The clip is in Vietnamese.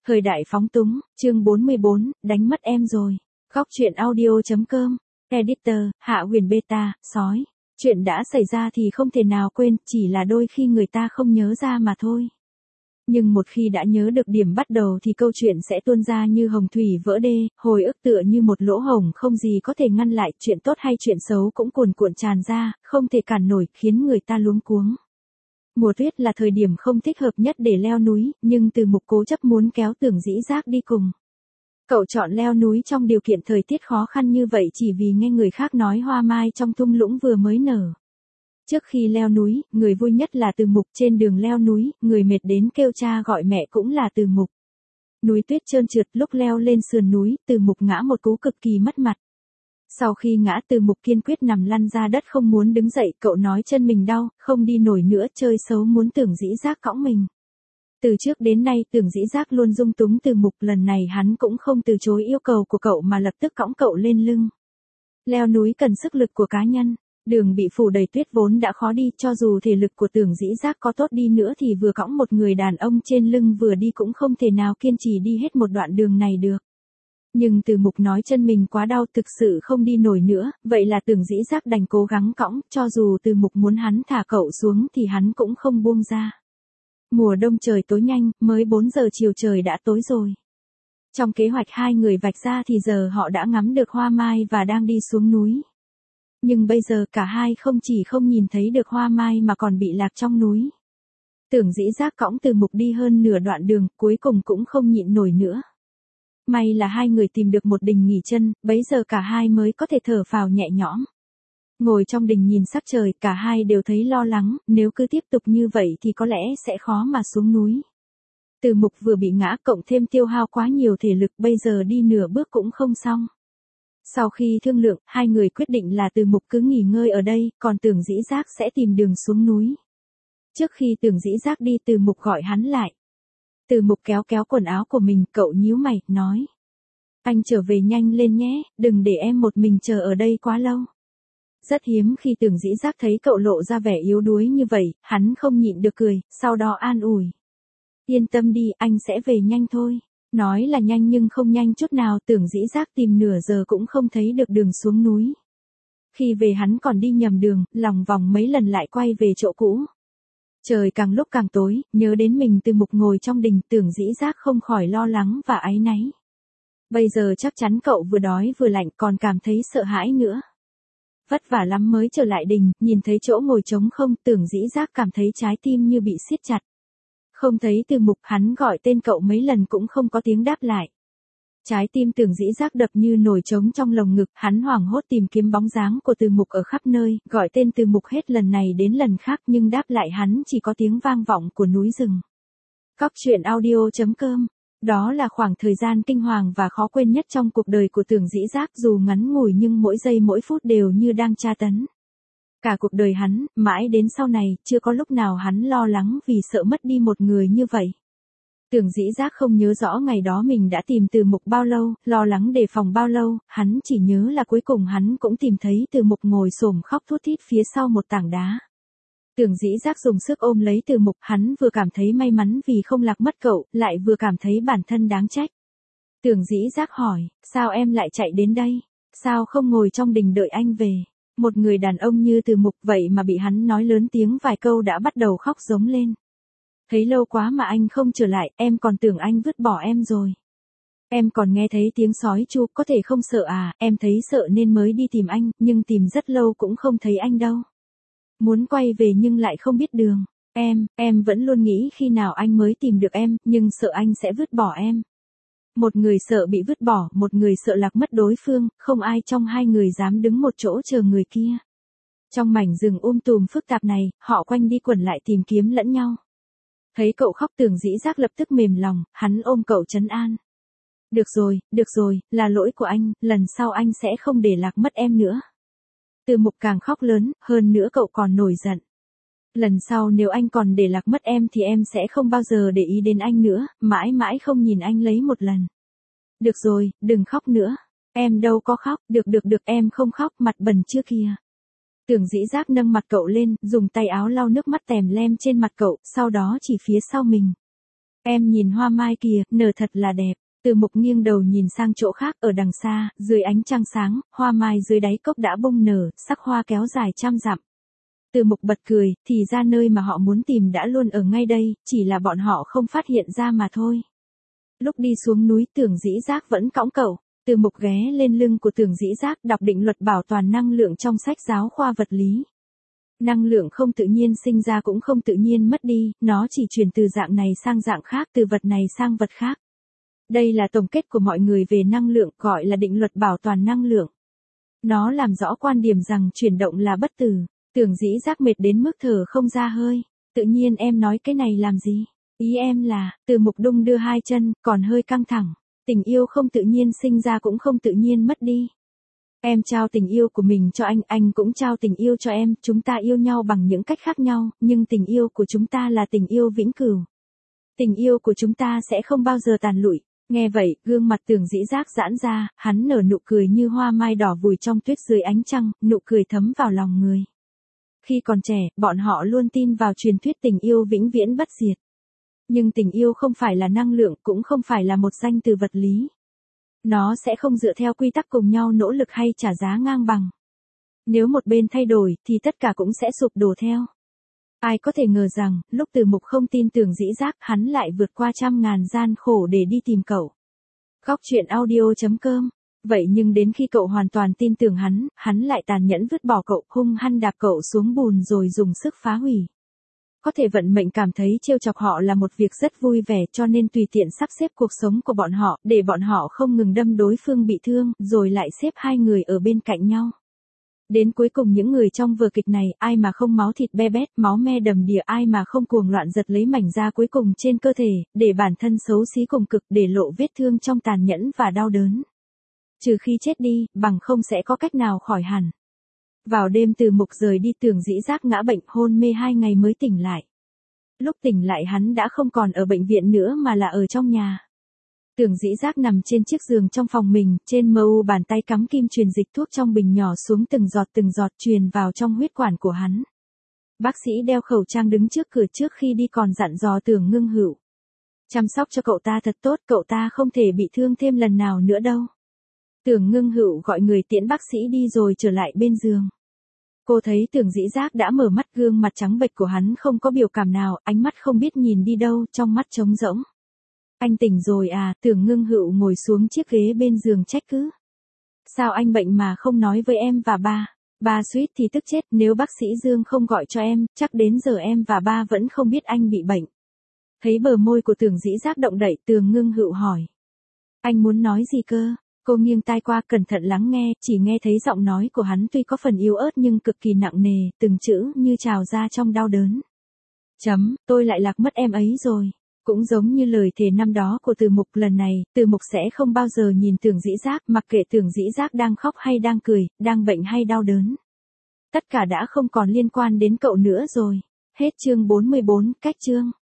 Thời đại phóng túng, chương 44, đánh mất em rồi. Góc truyện audio.com. Editor, Hạ Huyền Beta, sói. Chuyện đã xảy ra thì không thể nào quên, chỉ là đôi khi người ta không nhớ ra mà thôi. Nhưng một khi đã nhớ được điểm bắt đầu thì câu chuyện sẽ tuôn ra như hồng thủy vỡ đê, hồi ức tựa như một lỗ hổng không gì có thể ngăn lại, chuyện tốt hay chuyện xấu cũng cuồn cuộn tràn ra, không thể cản nổi, khiến người ta luống cuống. Mùa tuyết là thời điểm không thích hợp nhất để leo núi, nhưng Từ Mục cố chấp muốn kéo Tưởng Dĩ Giác đi cùng. Cậu chọn leo núi trong điều kiện thời tiết khó khăn như vậy chỉ vì nghe người khác nói hoa mai trong thung lũng vừa mới nở. Trước khi leo núi, người vui nhất là Từ Mục, trên đường leo núi, người mệt đến kêu cha gọi mẹ cũng là Từ Mục. Núi tuyết trơn trượt, lúc leo lên sườn núi, Từ Mục ngã một cú cực kỳ mất mặt. Sau khi ngã, Từ Mục kiên quyết nằm lăn ra đất không muốn đứng dậy, cậu nói chân mình đau, không đi nổi nữa, chơi xấu muốn Tưởng Dĩ Giác cõng mình. Từ trước đến nay Tưởng Dĩ Giác luôn dung túng Từ Mục, lần này hắn cũng không từ chối yêu cầu của cậu mà lập tức cõng cậu lên lưng. Leo núi cần sức lực của cá nhân, đường bị phủ đầy tuyết vốn đã khó đi, cho dù thể lực của Tưởng Dĩ Giác có tốt đi nữa thì vừa cõng một người đàn ông trên lưng vừa đi cũng không thể nào kiên trì đi hết một đoạn đường này được. Nhưng Từ Mục nói chân mình quá đau, thực sự không đi nổi nữa, vậy là Tưởng Dĩ Giác đành cố gắng cõng, cho dù Từ Mục muốn hắn thả cậu xuống thì hắn cũng không buông ra. Mùa đông trời tối nhanh, mới 4 giờ chiều trời đã tối rồi. Trong kế hoạch hai người vạch ra thì giờ họ đã ngắm được hoa mai và đang đi xuống núi. Nhưng bây giờ cả hai không chỉ không nhìn thấy được hoa mai mà còn bị lạc trong núi. Tưởng Dĩ Giác cõng Từ Mục đi hơn nửa đoạn đường, cuối cùng cũng không nhịn nổi nữa. May là hai người tìm được một đình nghỉ chân, bấy giờ cả hai mới có thể thở phào nhẹ nhõm. Ngồi trong đình nhìn sắc trời, cả hai đều thấy lo lắng, nếu cứ tiếp tục như vậy thì có lẽ sẽ khó mà xuống núi. Từ Mục vừa bị ngã cộng thêm tiêu hao quá nhiều thể lực, bây giờ đi nửa bước cũng không xong. Sau khi thương lượng, hai người quyết định là Từ Mục cứ nghỉ ngơi ở đây, còn Tưởng Dĩ Giác sẽ tìm đường xuống núi. Trước khi Tưởng Dĩ Giác đi, Từ Mục gọi hắn lại. Từ Mục kéo kéo quần áo của mình, cậu nhíu mày, nói. Anh trở về nhanh lên nhé, đừng để em một mình chờ ở đây quá lâu. Rất hiếm khi Tưởng Dĩ Giác thấy cậu lộ ra vẻ yếu đuối như vậy, hắn không nhịn được cười, sau đó an ủi. Yên tâm đi, anh sẽ về nhanh thôi. Nói là nhanh nhưng không nhanh chút nào, Tưởng Dĩ Giác tìm nửa giờ cũng không thấy được đường xuống núi. Khi về hắn còn đi nhầm đường, lòng vòng mấy lần lại quay về chỗ cũ. Trời càng lúc càng tối, nhớ đến mình Từ Mục ngồi trong đình, Tưởng Dĩ Giác không khỏi lo lắng và áy náy. Bây giờ chắc chắn cậu vừa đói vừa lạnh còn cảm thấy sợ hãi nữa. Vất vả lắm mới trở lại đình, nhìn thấy chỗ ngồi trống không, Tưởng Dĩ Giác cảm thấy trái tim như bị siết chặt. Không thấy Từ Mục, hắn gọi tên cậu mấy lần cũng không có tiếng đáp lại. Trái tim Tưởng Dĩ Giác đập như nồi trống trong lồng ngực, hắn hoảng hốt tìm kiếm bóng dáng của Từ Mục ở khắp nơi, gọi tên Từ Mục hết lần này đến lần khác nhưng đáp lại hắn chỉ có tiếng vang vọng của núi rừng. Góc truyện audio.com. Đó là khoảng thời gian kinh hoàng và khó quên nhất trong cuộc đời của Tưởng Dĩ Giác, dù ngắn ngủi nhưng mỗi giây mỗi phút đều như đang tra tấn. Cả cuộc đời hắn, mãi đến sau này, chưa có lúc nào hắn lo lắng vì sợ mất đi một người như vậy. Tưởng Dĩ Giác không nhớ rõ ngày đó mình đã tìm Từ Mục bao lâu, lo lắng đề phòng bao lâu, hắn chỉ nhớ là cuối cùng hắn cũng tìm thấy Từ Mục ngồi xổm khóc thút thít phía sau một tảng đá. Tưởng Dĩ Giác dùng sức ôm lấy Từ Mục, hắn vừa cảm thấy may mắn vì không lạc mất cậu, lại vừa cảm thấy bản thân đáng trách. Tưởng Dĩ Giác hỏi, sao em lại chạy đến đây? Sao không ngồi trong đình đợi anh về? Một người đàn ông như Từ Mục vậy mà bị hắn nói lớn tiếng vài câu đã bắt đầu khóc rống lên. Thấy lâu quá mà anh không trở lại, em còn tưởng anh vứt bỏ em rồi. Em còn nghe thấy tiếng sói chu, có thể không sợ à, em thấy sợ nên mới đi tìm anh, nhưng tìm rất lâu cũng không thấy anh đâu. Muốn quay về nhưng lại không biết đường. Em vẫn luôn nghĩ khi nào anh mới tìm được em, nhưng sợ anh sẽ vứt bỏ em. Một người sợ bị vứt bỏ, một người sợ lạc mất đối phương, không ai trong hai người dám đứng một chỗ chờ người kia. Trong mảnh rừng tùm phức tạp này, họ quanh đi quẩn lại tìm kiếm lẫn nhau. Thấy cậu khóc, Tưởng Dĩ Giác lập tức mềm lòng, hắn ôm cậu trấn an. Được rồi, là lỗi của anh, lần sau anh sẽ không để lạc mất em nữa. Từ Mục càng khóc lớn, hơn nữa cậu còn nổi giận. Lần sau nếu anh còn để lạc mất em thì em sẽ không bao giờ để ý đến anh nữa, mãi mãi không nhìn anh lấy một lần. Được rồi, đừng khóc nữa. Em đâu có khóc, được em không khóc, mặt bẩn chưa kìa. Tưởng Dĩ Giác nâng mặt cậu lên, dùng tay áo lau nước mắt tèm lem trên mặt cậu, sau đó chỉ phía sau mình. Em nhìn hoa mai kìa, nở thật là đẹp. Từ Mục nghiêng đầu nhìn sang chỗ khác ở đằng xa, dưới ánh trăng sáng, hoa mai dưới đáy cốc đã bung nở, sắc hoa kéo dài trăm dặm. Từ Mục bật cười, thì ra nơi mà họ muốn tìm đã luôn ở ngay đây, chỉ là bọn họ không phát hiện ra mà thôi. Lúc đi xuống núi Tưởng Dĩ Giác vẫn cõng cậu. Từ Mục ghé lên lưng của Tưởng Dĩ Giác đọc định luật bảo toàn năng lượng trong sách giáo khoa vật lý. Năng lượng không tự nhiên sinh ra cũng không tự nhiên mất đi, nó chỉ chuyển từ dạng này sang dạng khác, từ vật này sang vật khác. Đây là tổng kết của mọi người về năng lượng, gọi là định luật bảo toàn năng lượng. Nó làm rõ quan điểm rằng chuyển động là bất tử. Tưởng Dĩ Giác mệt đến mức thở không ra hơi. Tự nhiên em nói cái này làm gì? Ý em là, Từ Mục đung đưa hai chân, còn hơi căng thẳng. Tình yêu không tự nhiên sinh ra cũng không tự nhiên mất đi. Em trao tình yêu của mình cho anh cũng trao tình yêu cho em, chúng ta yêu nhau bằng những cách khác nhau, nhưng tình yêu của chúng ta là tình yêu vĩnh cửu. Tình yêu của chúng ta sẽ không bao giờ tàn lụi. Nghe vậy, gương mặt Tưởng Dĩ Giác giãn ra, hắn nở nụ cười như hoa mai đỏ vùi trong tuyết dưới ánh trăng, nụ cười thấm vào lòng người. Khi còn trẻ, bọn họ luôn tin vào truyền thuyết tình yêu vĩnh viễn bất diệt. Nhưng tình yêu không phải là năng lượng, cũng không phải là một danh từ vật lý. Nó sẽ không dựa theo quy tắc cùng nhau nỗ lực hay trả giá ngang bằng. Nếu một bên thay đổi, thì tất cả cũng sẽ sụp đổ theo. Ai có thể ngờ rằng, lúc Từ Mục không tin Tưởng Dĩ Giác, hắn lại vượt qua trăm ngàn gian khổ để đi tìm cậu. Góc truyện audio.com. Vậy nhưng đến khi cậu hoàn toàn tin tưởng hắn lại tàn nhẫn vứt bỏ cậu, hung hăng đạp cậu xuống bùn rồi dùng sức phá hủy. Có thể vận mệnh cảm thấy trêu chọc họ là một việc rất vui vẻ, cho nên tùy tiện sắp xếp cuộc sống của bọn họ, để bọn họ không ngừng đâm đối phương bị thương, rồi lại xếp hai người ở bên cạnh nhau. Đến cuối cùng những người trong vở kịch này, ai mà không máu thịt be bét, máu me đầm đìa, ai mà không cuồng loạn giật lấy mảnh da cuối cùng trên cơ thể, để bản thân xấu xí cùng cực, để lộ vết thương trong tàn nhẫn và đau đớn. Trừ khi chết đi, bằng không sẽ có cách nào khỏi hẳn. Vào đêm Từ Mục rời đi, Tưởng Dĩ Giác ngã bệnh hôn mê 2 ngày mới tỉnh lại. Lúc tỉnh lại hắn đã không còn ở bệnh viện nữa mà là ở trong nhà. Tưởng Dĩ Giác nằm trên chiếc giường trong phòng mình, trên mu bàn tay cắm kim truyền dịch thuốc trong bình nhỏ xuống từng giọt truyền vào trong huyết quản của hắn. Bác sĩ đeo khẩu trang đứng trước cửa trước khi đi còn dặn dò Tưởng Ngưng Hựu. Chăm sóc cho cậu ta thật tốt, cậu ta không thể bị thương thêm lần nào nữa đâu. Tưởng Ngưng Hựu gọi người tiễn bác sĩ đi rồi trở lại bên giường. Cô thấy Tưởng Dĩ Giác đã mở mắt, gương mặt trắng bệch của hắn không có biểu cảm nào, ánh mắt không biết nhìn đi đâu, trong mắt trống rỗng. Anh tỉnh rồi à? Tưởng Ngưng Hựu ngồi xuống chiếc ghế bên giường trách cứ. Sao anh bệnh mà không nói với em và ba? Ba suýt thì tức chết, nếu bác sĩ Dương không gọi cho em, chắc đến giờ em và ba vẫn không biết anh bị bệnh. Thấy bờ môi của Tưởng Dĩ Giác động đậy, Tưởng Ngưng Hựu hỏi. Anh muốn nói gì cơ? Cô nghiêng tai qua cẩn thận lắng nghe, chỉ nghe thấy giọng nói của hắn tuy có phần yếu ớt nhưng cực kỳ nặng nề, từng chữ như trào ra trong đau đớn. Tôi lại lạc mất em ấy rồi. Cũng giống như lời thề năm đó của Từ Mục, lần này, Từ Mục sẽ không bao giờ nhìn Tưởng Dĩ Giác, mặc kệ Tưởng Dĩ Giác đang khóc hay đang cười, đang bệnh hay đau đớn. Tất cả đã không còn liên quan đến cậu nữa rồi. Hết chương 44, cách chương.